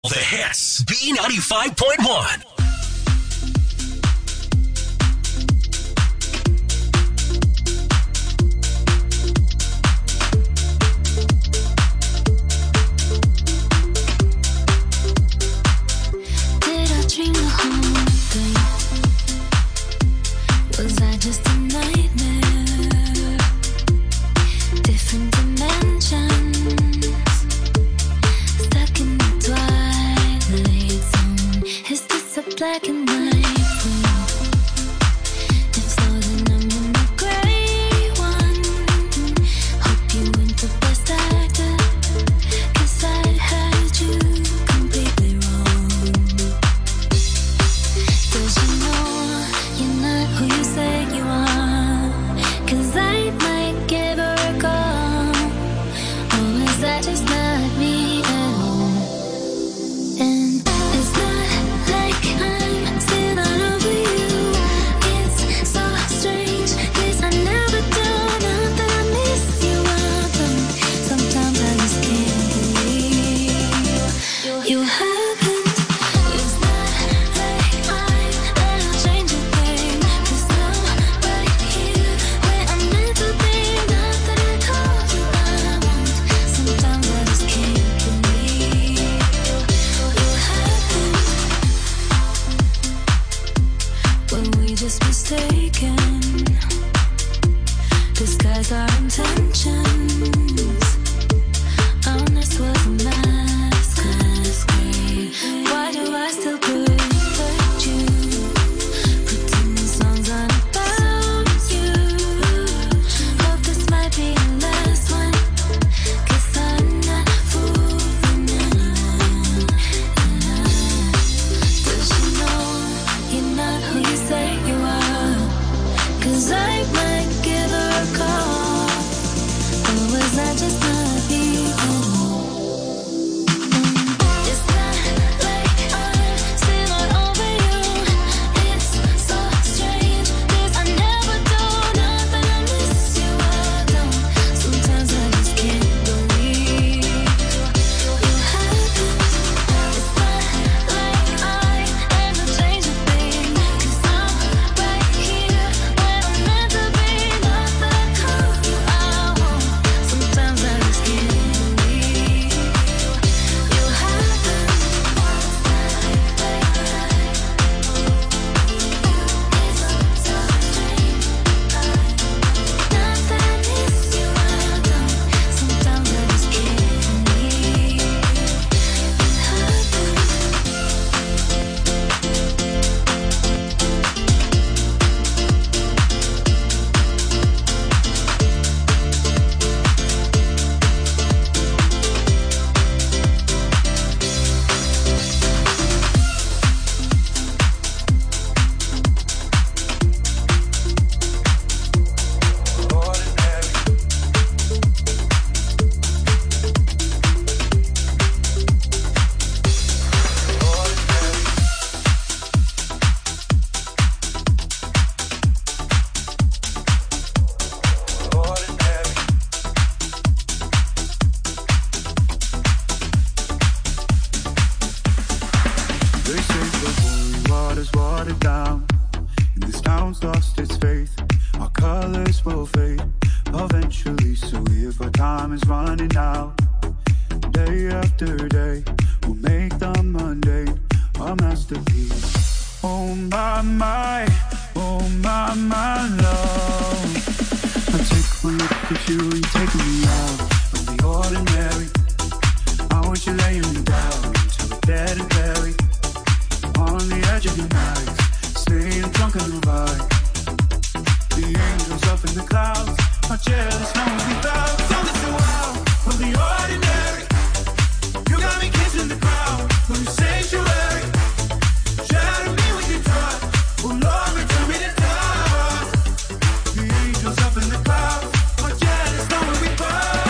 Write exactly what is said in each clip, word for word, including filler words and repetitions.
The hits. B ninety-five point one. Black and white room. It's loading, I'm in the gray one. Hope you went the best actor, 'cause I had you completely wrong. Does you know you're not who you say you are? 'Cause I might give her a call. Or is that just not me at all? And it's not like I'm still not over you. It's so strange, 'cause I never do. Not that I miss you, I don't. Sometimes I just can't believe you haven't. It's not like I'm gonna change a thing, 'cause I'm right here where I'm meant to be. Not that I told you I won't. Sometimes I just can't believe you haven't. When we just mistaken, disguise our intentions. Honest was a masquerade. Why do I still protect you? Pretend the song's not about you. Hope this might be the last one, 'cause I'm not fooling anyone. Does you know you're not who you say you are? 'Cause I might give her a call. Or was I just not me? It's not like I'm still not over you. It's so strange, 'cause I never do. Not that I miss you, I don't. Sometimes I just can't believe you haven't. It's not like I ever change a thing, 'cause I'm right here where I'm meant to be. Not that I told you I won't. Sometimes I just can't believe you haven't. It's so strange. Not that I miss you, I don't. Sometimes I just can't believe you haven't. They say the holy water's watered down, and this town's lost its faith. Our colors will fade eventually, so if our time is running out, day after day, we'll make the mundane a masterpiece. Oh my, my, oh my, my love. I take one look at you and you're taking me out of the ordinary. I want you laying me down until we're dead and buried. On the edge of your night, staying drunk on the ride. The angels up in the clouds are jealous, no one without. Don't listen wild from the ordinary. You got me kissing the ground from your sanctuary. Shadow me with your touch, oh Lord, return me to dust. The angels up in the clouds are jealous, no one without.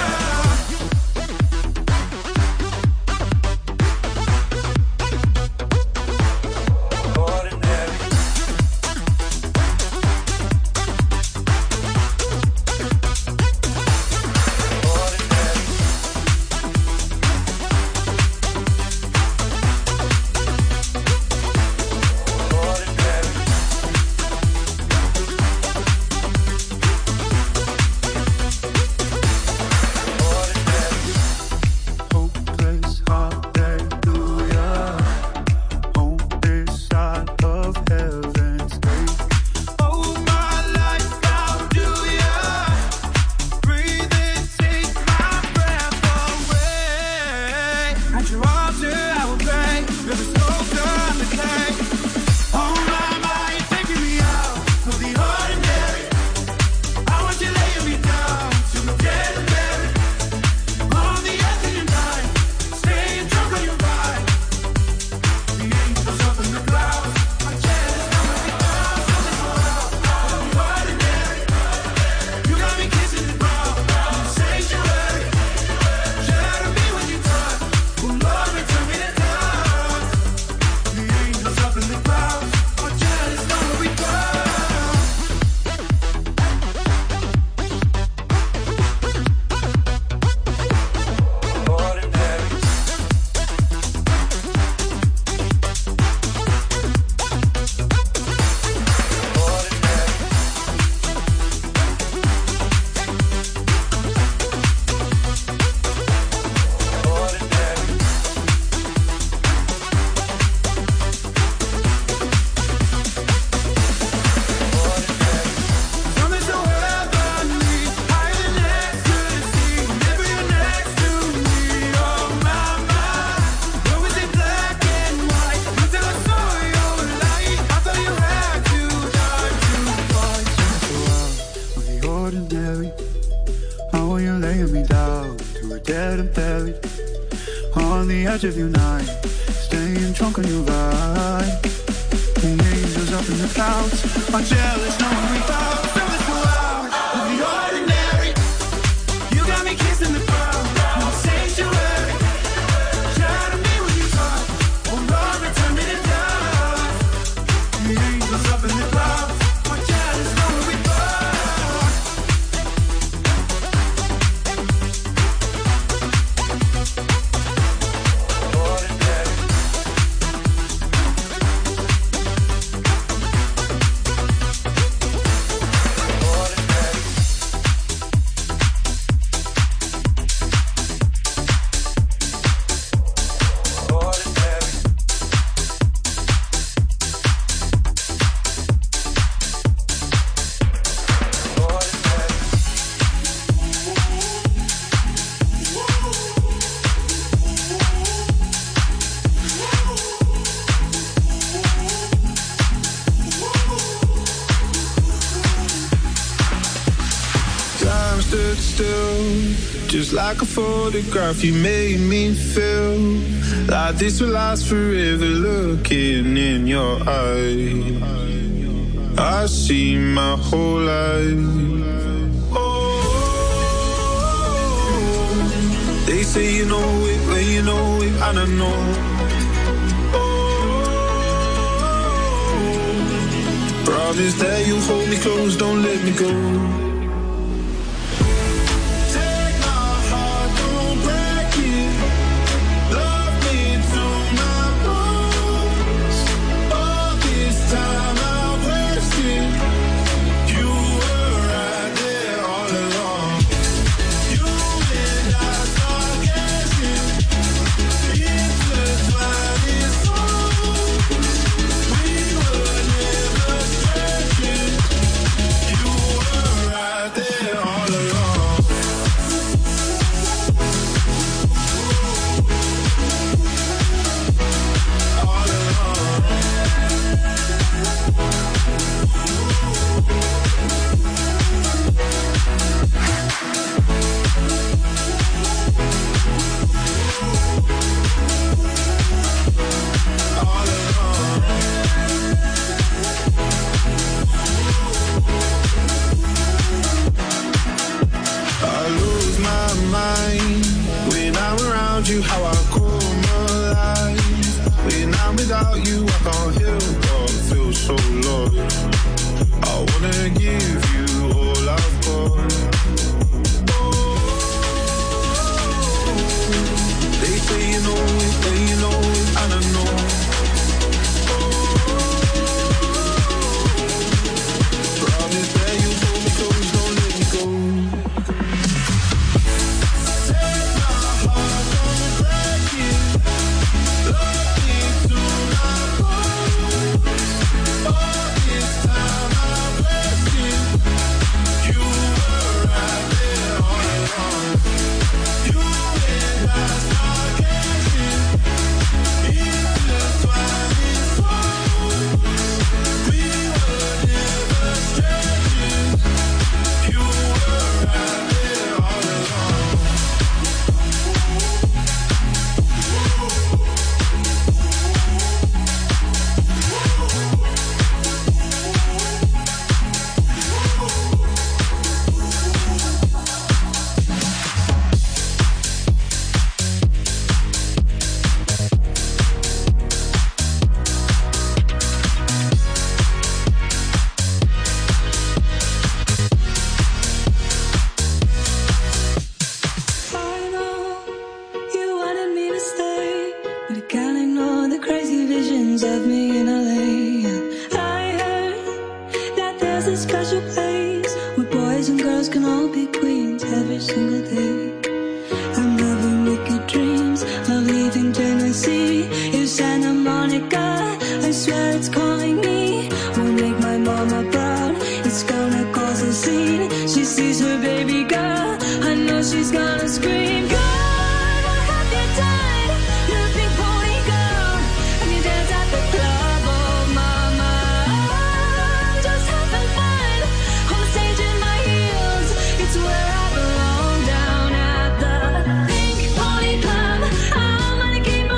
edge of your night, staying drunk on your vibe. The angels up in the clouds are jealous knowing we found something so loud. Of the ordinary, you got me kissing the ground. No sanctuary, shadow me when you talk. Oh Lord, return me to dust. The angels up in the clouds are jealous knowing we found. Just like a photograph, you made me feel like this will last forever. Looking in your eyes, I see my whole life. Oh, they say you know it when you know it, and I know. Oh, promise that you'll hold me close, don't let me go. You how I come alive. When I'm without you, I can't help but feel so lost. I wanna give you all I've got. Oh, they say you know it, they you know it, and I know. Oh, promise that you hold me close, don't let me go. Keep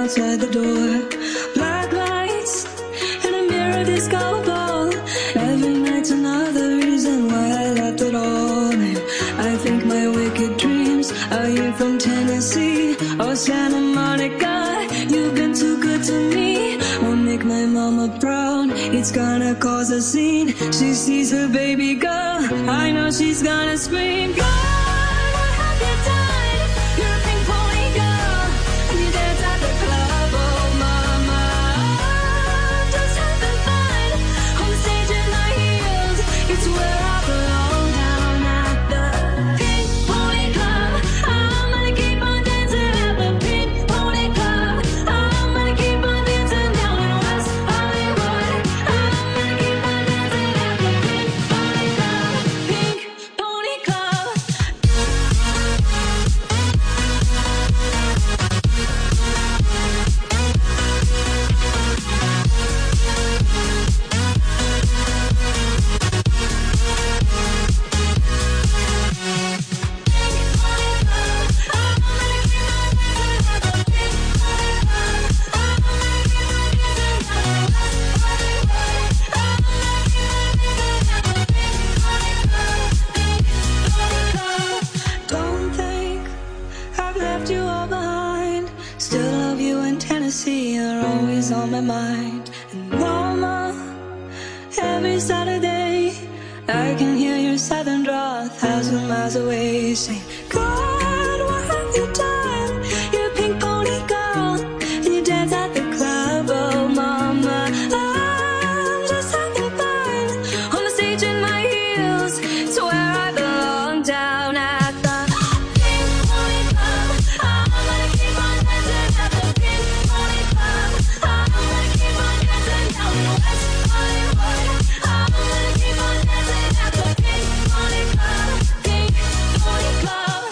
outside the door. Black lights and a mirror disco ball. Every night's another reason why I left it all. And I think my wicked dreams are you from Tennessee or Santa Monica. You've been too good to me. Won't make my mama proud. It's gonna cause a scene. She sees her baby girl. I know she's gonna scream. God, what have you done? You're a pink pony girl, and you dance at the club. Oh, mama, just having fun on the stage in my heels. It's where I belong, down at the Pink Pony Club. I'm gonna keep on dancing at the Pink Pony Club. I'm gonna keep on dancing down in West Hollywood. I'm gonna keep on dancing at the Pink Pony Club. Pink Pony Club. Don't think I've left you all behind. Still love you in Tennessee, you're always on my mind. And Walmart, every Saturday, I can hear your southern draw a thousand miles away. Saying, God, what have you done? You're a pink pony girl, and you dance at the club. Oh, mama, I'm just having fun on the stage in my heels. It's where I belong, down at the Pink Pony Club. I'm gonna keep on dancing at the Pink Pony Club. I'm gonna keep on dancing down in West Hollywood. I'm gonna keep on dancing at the Pink Pony Club. Pink Pony Club.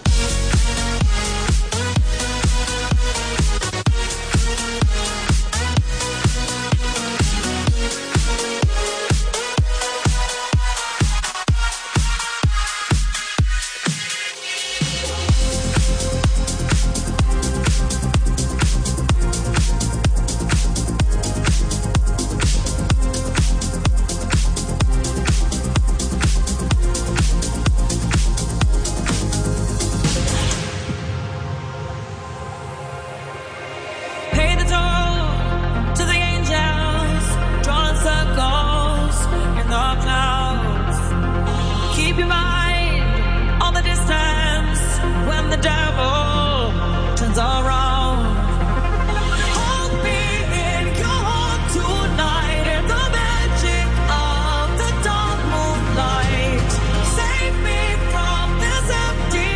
Pay the toll to the angels, drawing circles in the clouds. Keep your mind on the distance when the devil turns around. Hold me in your heart tonight in the magic of the dark moonlight. Save me from this empty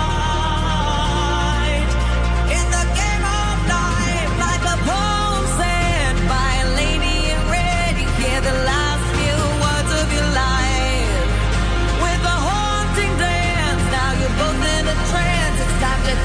fight. In the game of life, like a poem said by a lady in red, you hear the last few words of your life. With a haunting dance, now you're both in a trance. It's time to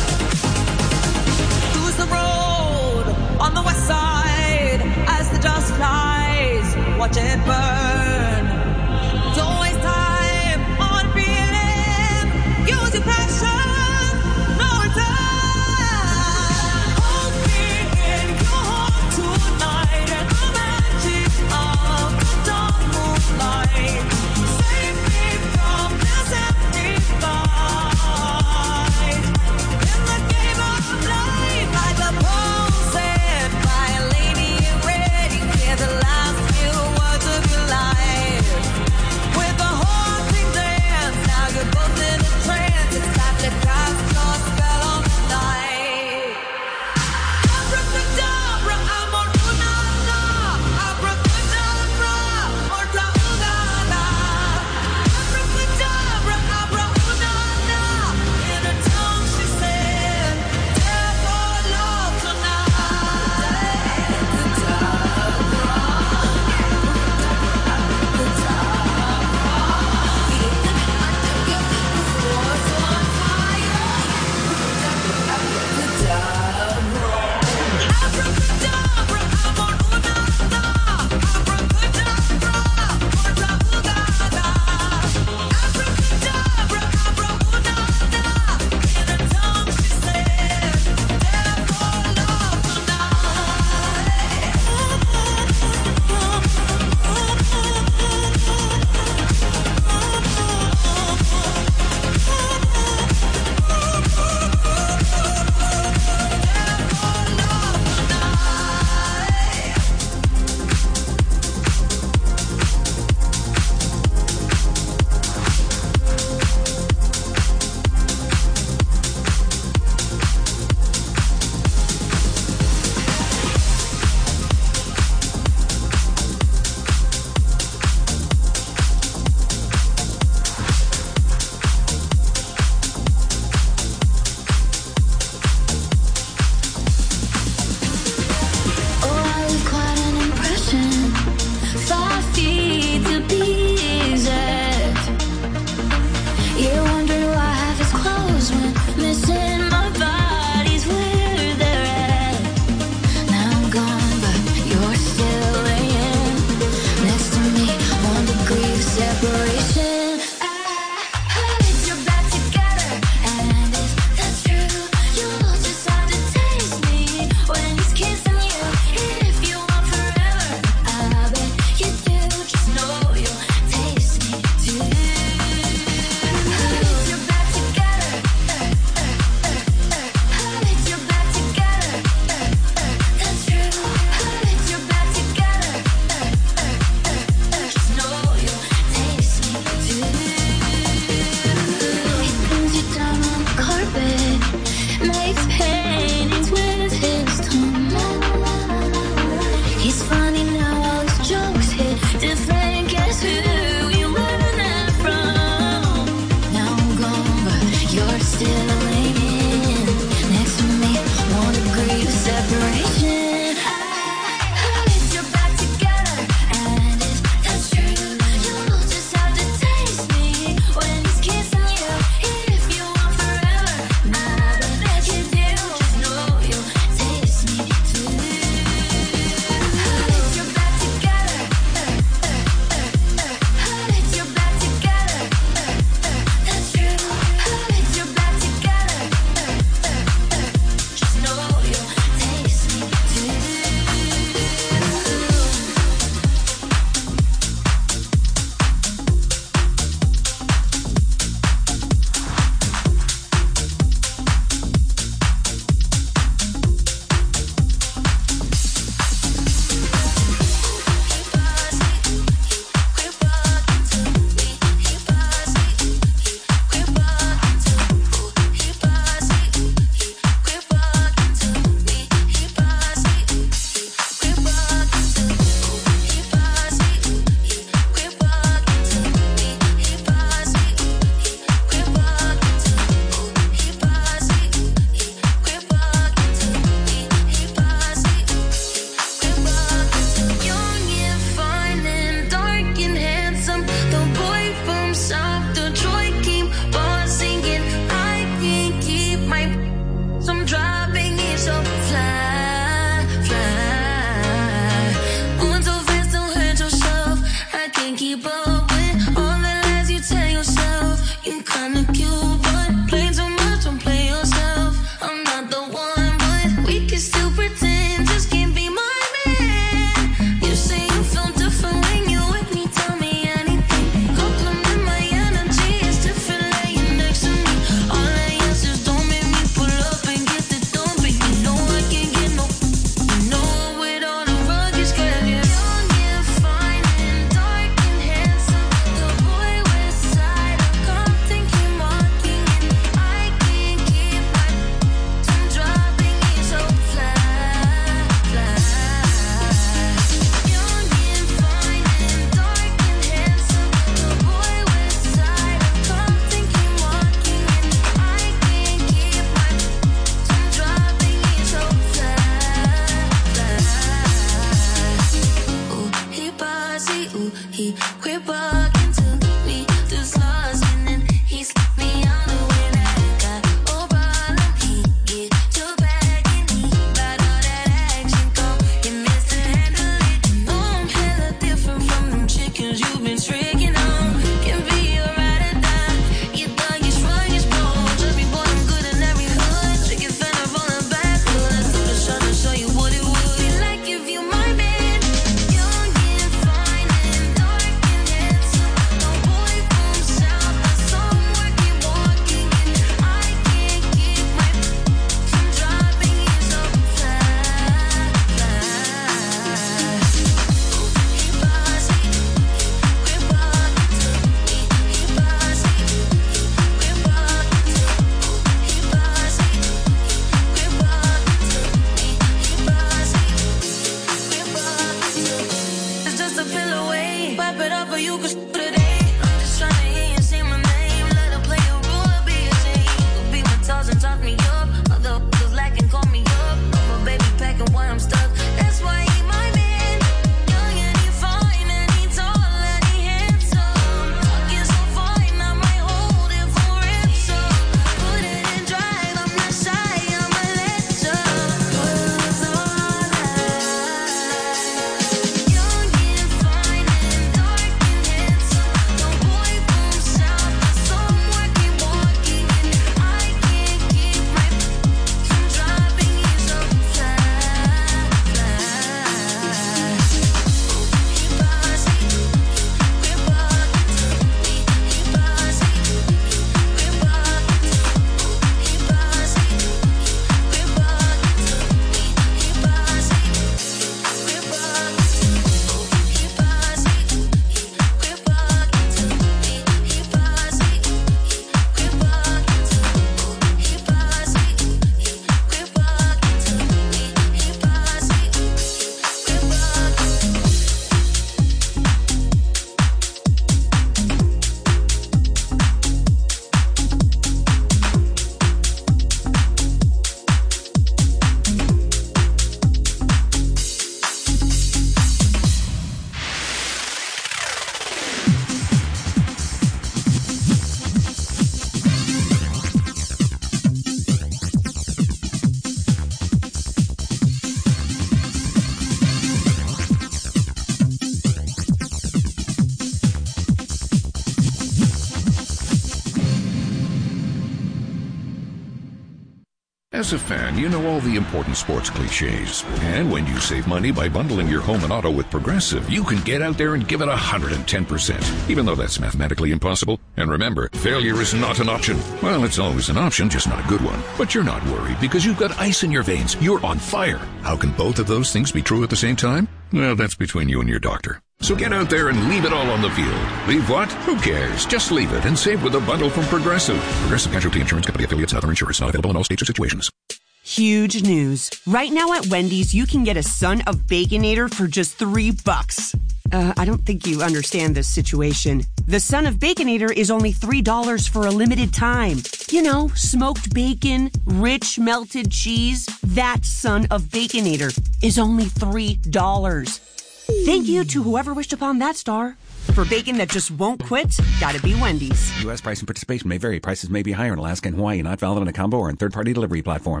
As a fan, you know all the important sports cliches. And when you save money by bundling your home and auto with Progressive, you can get out there and give it one hundred ten percent, even though that's mathematically impossible. And remember, failure is not an option. Well, it's always an option, just not a good one. But you're not worried because you've got ice in your veins. You're on fire. How can both of those things be true at the same time? Well, that's between you and your doctor. So get out there and leave it all on the field. Leave what? Who cares? Just leave it and save with a bundle from Progressive. Progressive Casualty Insurance Company affiliates and other insurers. Not available in all states or situations. Huge news. Right now at Wendy's, you can get a Son of Baconator for just three bucks. Uh, I don't think you understand this situation. The Son of Baconator is only three dollars for a limited time. You know, smoked bacon, rich melted cheese. That Son of Baconator is only three dollars. Thank you to whoever wished upon that star. For bacon that just won't quit, gotta be Wendy's. U S price and participation may vary. Prices may be higher in Alaska and Hawaii, not valid in a combo or in third-party delivery platforms.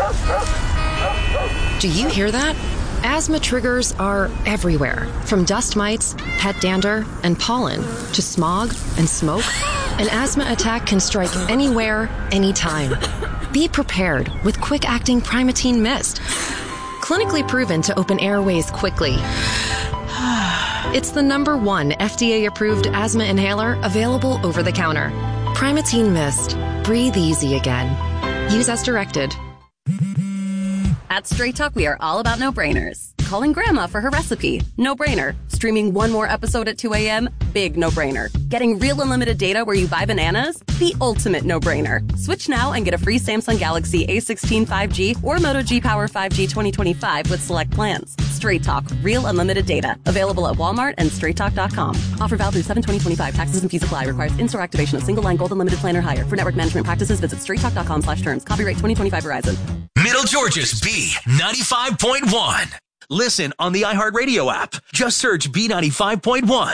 Do you hear that? Asthma triggers are everywhere, from dust mites, pet dander, and pollen, to smog and smoke. An asthma attack can strike anywhere, anytime. Be prepared with quick-acting Primatene Mist. Clinically proven to open airways quickly. It's the number one F D A-approved asthma inhaler available over the counter. Primatene Mist. Breathe easy again. Use as directed. At Straight Talk, we are all about no-brainers. Calling Grandma for her recipe? No-brainer. Streaming one more episode at two a.m.? Big no-brainer. Getting real unlimited data where you buy bananas? The ultimate no-brainer. Switch now and get a free Samsung Galaxy A sixteen five G or Moto G Power five G twenty twenty-five with select plans. Straight Talk. Real unlimited data. Available at Walmart and straight talk dot com. Offer valid through seven twenty twenty-five. Taxes and fees apply. Requires in-store activation of single line gold unlimited plan or higher. For network management practices, visit straight talk dot com slash terms. Copyright twenty twenty-five Verizon. Middle Georgia's B ninety-five point one. Listen on the iHeartRadio app. Just search B ninety-five point one.